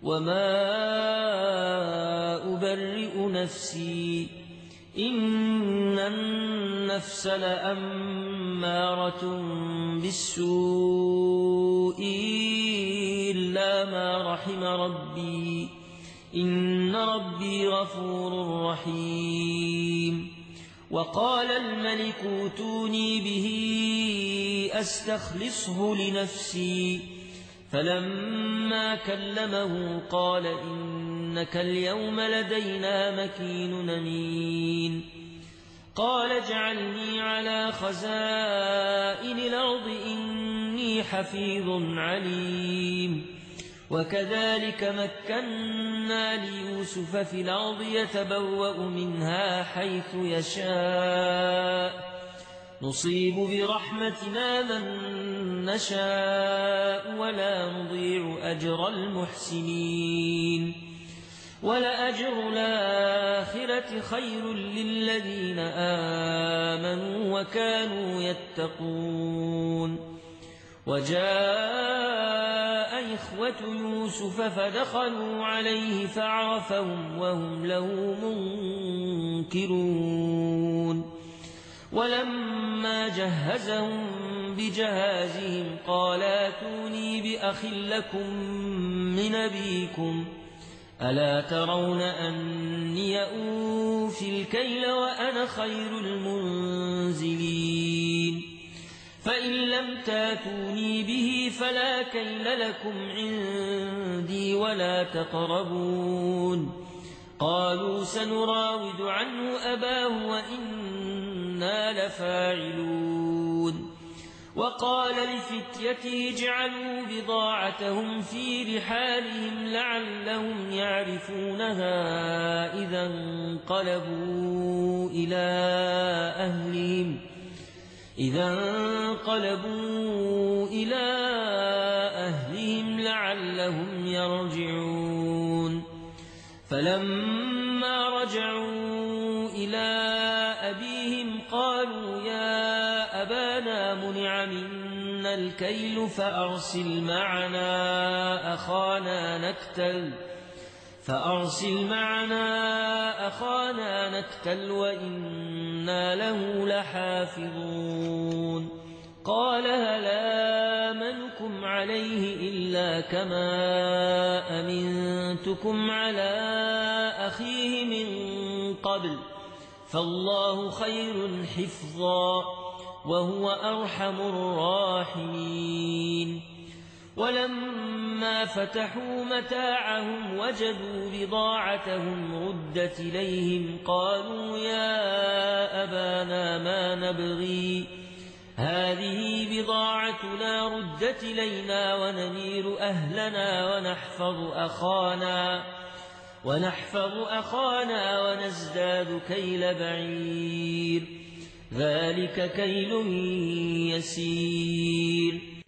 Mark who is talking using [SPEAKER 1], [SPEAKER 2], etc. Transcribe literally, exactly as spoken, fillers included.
[SPEAKER 1] وما أبرئ نفسي إن النفس لأمارة بالسوء إلا ما رحم ربي إن ربي غفور رحيم. وقال الملك ائتوني به أستخلصه لنفسي فلما كلمه قال إنك اليوم لدينا مكين أمين. قال اجعلني على خزائن الأرض إني حفيظ عليم. وكذلك مكنا ليوسف في الأرض يتبوأ منها حيث يشاء نصيب برحمتنا من نشاء ولا نضيع أجر المحسنين. ولأجر الآخرة خير للذين آمنوا وكانوا يتقون. وجاء إخوة يوسف فدخلوا عليه فعرفهم وهم له منكرون. ولما جهزهم بجهازهم قال ائتوني بأخ لكم من أبيكم ألا ترون أني أوفي الكيل وأنا خير المنزلين. فإن لم تاتوني به فلا كيل لكم عندي ولا تقربون. قالوا سنراود عنه أباه وإنا لفاعلون. وقال لفتيته اجعلوا بضاعتهم في رحالهم لعلهم يعرفونها إذا انقلبوا إلى أهلهم إذا انقلبوا إلى أهلهم لعلهم يرجعون. فلما رجعوا إلى أبيهم قالوا يا أبانا منع منا الكيل فأرسل معنا أخانا نكتل فأرسل معنا أخانا نكتل وإنا له لحافظون. قال هل آمنكم عليه إلا كما أمنتكم على أخيه من قبل فالله خير حفظا وهو أرحم الراحمين. ولما فتحوا متاعهم وجدوا بضاعتهم ردت إليهم قالوا يا أبانا ما نبغي هذه بضاعتنا ردت إلينا ونمير أهلنا ونحفظ أخانا ونحفظ أخانا ونزداد كيل بعير ذلك كيل يسير.